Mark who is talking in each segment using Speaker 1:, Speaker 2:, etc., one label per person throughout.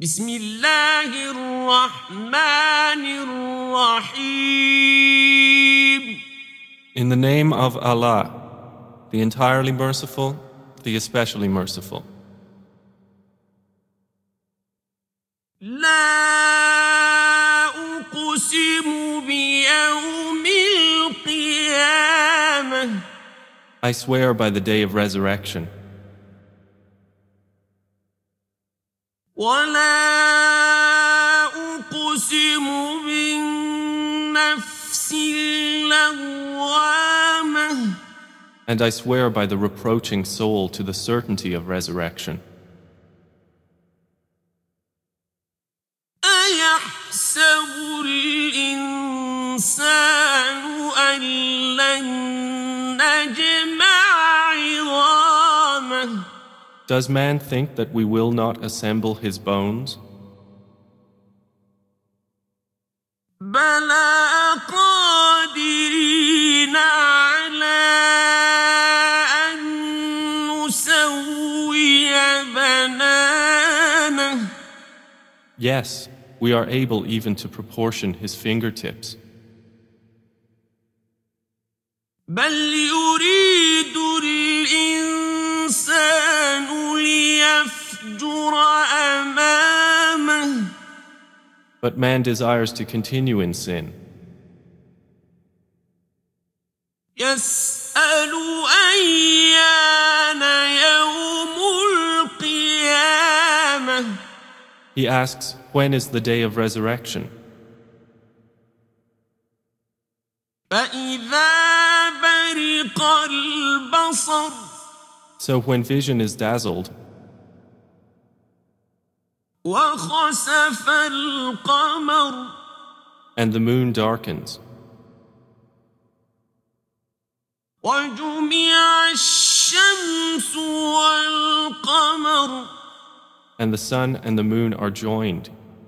Speaker 1: بسم الله الرحمن الرحيم.
Speaker 2: In the name of Allah, the entirely merciful, the especially merciful.
Speaker 1: لا أقسم بيوم القيامة.
Speaker 2: I swear by the day of resurrection.
Speaker 1: ولا أقسم بالنفس اللوامة.
Speaker 2: And I swear by the reproaching soul to the certainty of resurrection.
Speaker 1: أيحسب الإنسان أن لن نجمع عظامه.
Speaker 2: Does man think that we will not assemble his bones?
Speaker 1: بلى قادرين على أن نسوي بنانه.
Speaker 2: Yes, we are able even to proportion his fingertips.
Speaker 1: بل يريد الإنسان ليفجر أمامه.
Speaker 2: But man desires to continue in sin.
Speaker 1: يسأل أيان يوم القيامة.
Speaker 2: He asks, when is the day of resurrection?
Speaker 1: فإذا برق البصر.
Speaker 2: So when vision is dazzled,
Speaker 1: وخسف القمر.
Speaker 2: and the moon darkens,
Speaker 1: وجمع الشمس والقمر.
Speaker 2: and the sun and the moon are joined,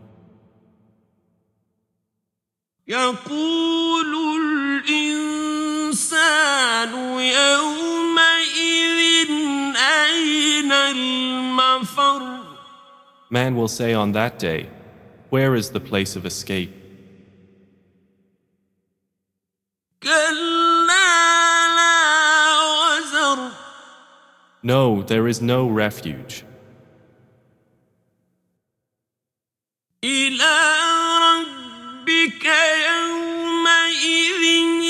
Speaker 1: يقول الإنسان يومئذ أين المفر.
Speaker 2: man will say on that day, where is the place of escape?
Speaker 1: كلا لا وزر.
Speaker 2: No, there is no refuge.
Speaker 1: إلى ربك يومئذ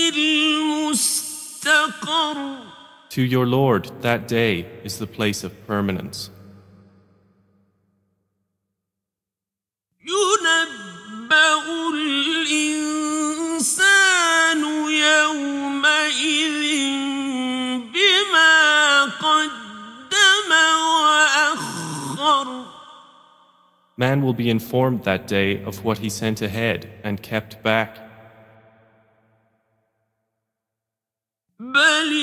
Speaker 1: المستقر.
Speaker 2: To your Lord, that day is the place of permanence.
Speaker 1: ينبأ الإنسان يومئذ بما قدم وأخر.
Speaker 2: Man will be informed that day of what he sent ahead and kept back.
Speaker 1: بل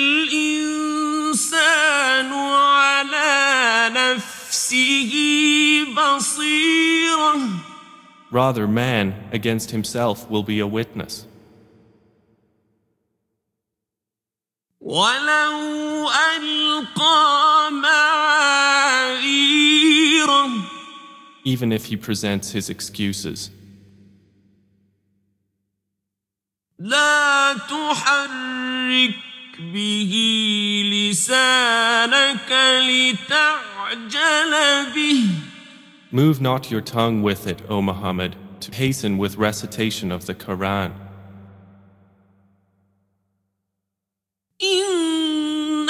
Speaker 1: الإنسان على نفسه بصيرة.
Speaker 2: Rather, man against himself will be a witness.
Speaker 1: ولو ألقى معاذيره.
Speaker 2: Even if he presents his excuses.
Speaker 1: لا تحرك به لسانك لتعجل به.
Speaker 2: Move not your tongue with it, O Muhammad, to hasten with recitation of the Quran.
Speaker 1: إن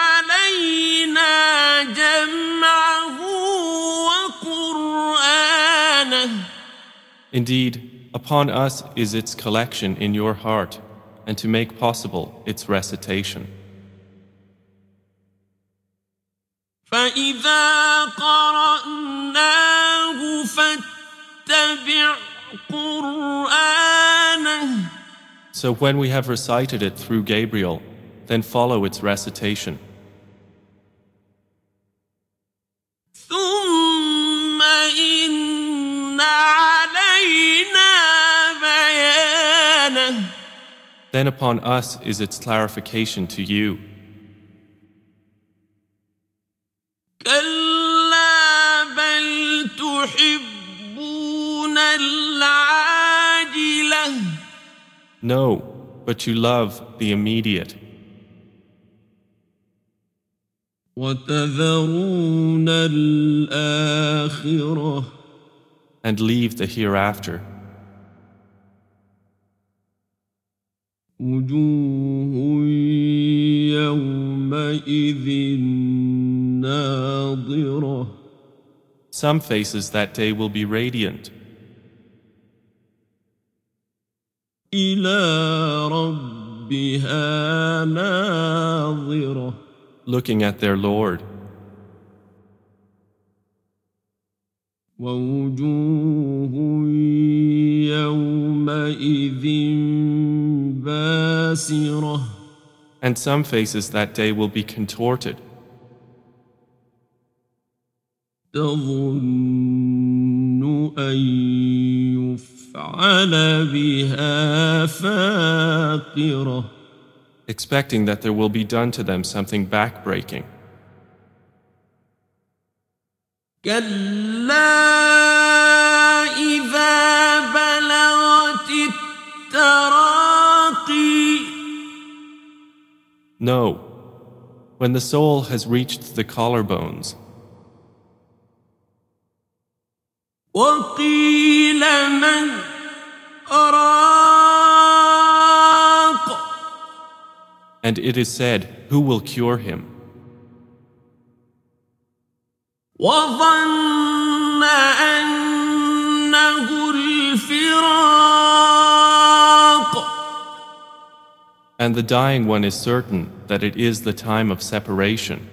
Speaker 1: علينا جمعه وقرآنه.
Speaker 2: Indeed, upon us is its collection in your heart, and to make possible its recitation.
Speaker 1: فإذا قرأناه فاتبع قرآنه.
Speaker 2: So when we have recited it through Gabriel, then follow its recitation.
Speaker 1: ثم إن علينا بيانه.
Speaker 2: Then upon us is its clarification to you.
Speaker 1: كلا بل تحبون العاجلة
Speaker 2: No, but you love the immediate
Speaker 1: وتذرون الآخرة
Speaker 2: and leave the hereafter.
Speaker 1: وجوه يومئذ ناظرة
Speaker 2: Some faces that day will be radiant,
Speaker 1: إلى ربها ناظرة
Speaker 2: looking at their Lord,
Speaker 1: ووجوه يومئذ باسرة
Speaker 2: and some faces that day will be contorted,
Speaker 1: تظن أن يفعل بها فاقرة
Speaker 2: expecting that there will be done to them something backbreaking.
Speaker 1: كلا إذا بلغت التراقي
Speaker 2: No, when the soul has reached the collarbones,
Speaker 1: وقيل من راق
Speaker 2: and it is said, who will cure him?
Speaker 1: وظن أنه الفراق
Speaker 2: And the dying one is certain that it is the time of separation.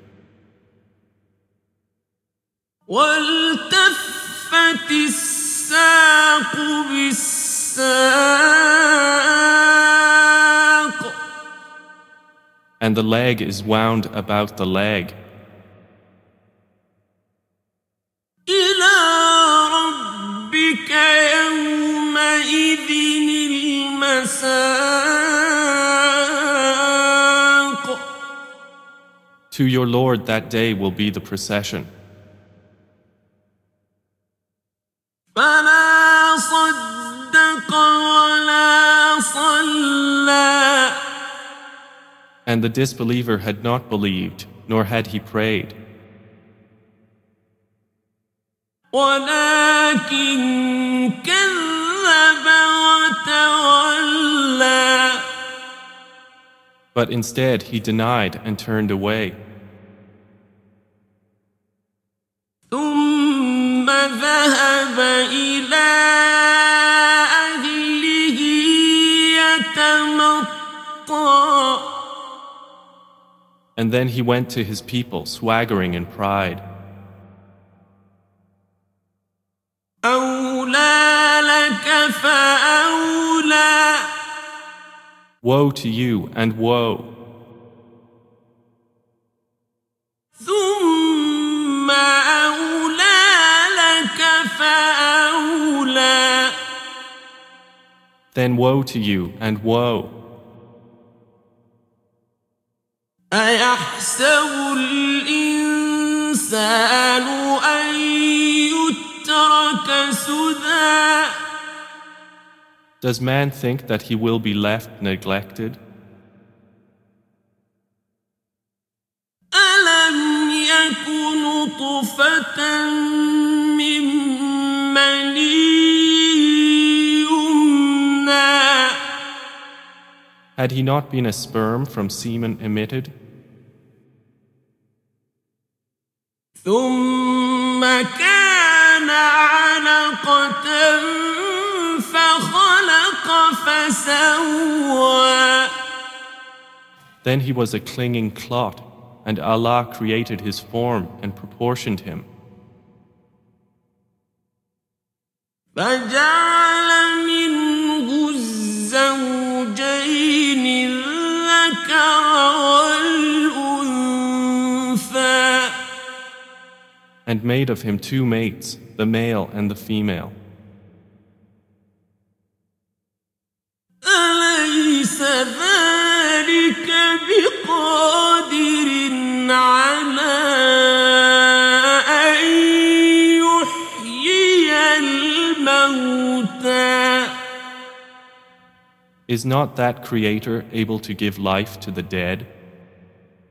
Speaker 1: والتفت الساق بالساق
Speaker 2: And the leg is wound about the leg,
Speaker 1: إلى ربك يومئذ المساق
Speaker 2: to your Lord that day will be the procession.
Speaker 1: فلا صدق ولا صلى
Speaker 2: And the disbeliever had not believed, nor had he prayed,
Speaker 1: ولكن كذب وتولى
Speaker 2: but instead he denied and turned away.
Speaker 1: ثم ذهب إلى أهله يتمطى
Speaker 2: And then he went to his people, swaggering in pride.
Speaker 1: أولى لك فأولى
Speaker 2: Woe to you and woe!
Speaker 1: ثم أولى لك فأولى
Speaker 2: Then woe to you and woe!
Speaker 1: أيحسب الإنسان أن يترك سدى
Speaker 2: Does man think that he will be left neglected?
Speaker 1: ألم يك نطفة من مني يمنى
Speaker 2: Had he not been a sperm from semen emitted?
Speaker 1: ثم كان علقة فخلق فسوى
Speaker 2: Then he was a clinging clot, and Allah created his form and proportioned him.
Speaker 1: فجعل منه الزوجين الذكر والأنثى
Speaker 2: And made of him two mates, the male and the female.
Speaker 1: أليس ذلك بقادر على أن يحيي الموتى الموتى
Speaker 2: Is not that Creator able to give life to the dead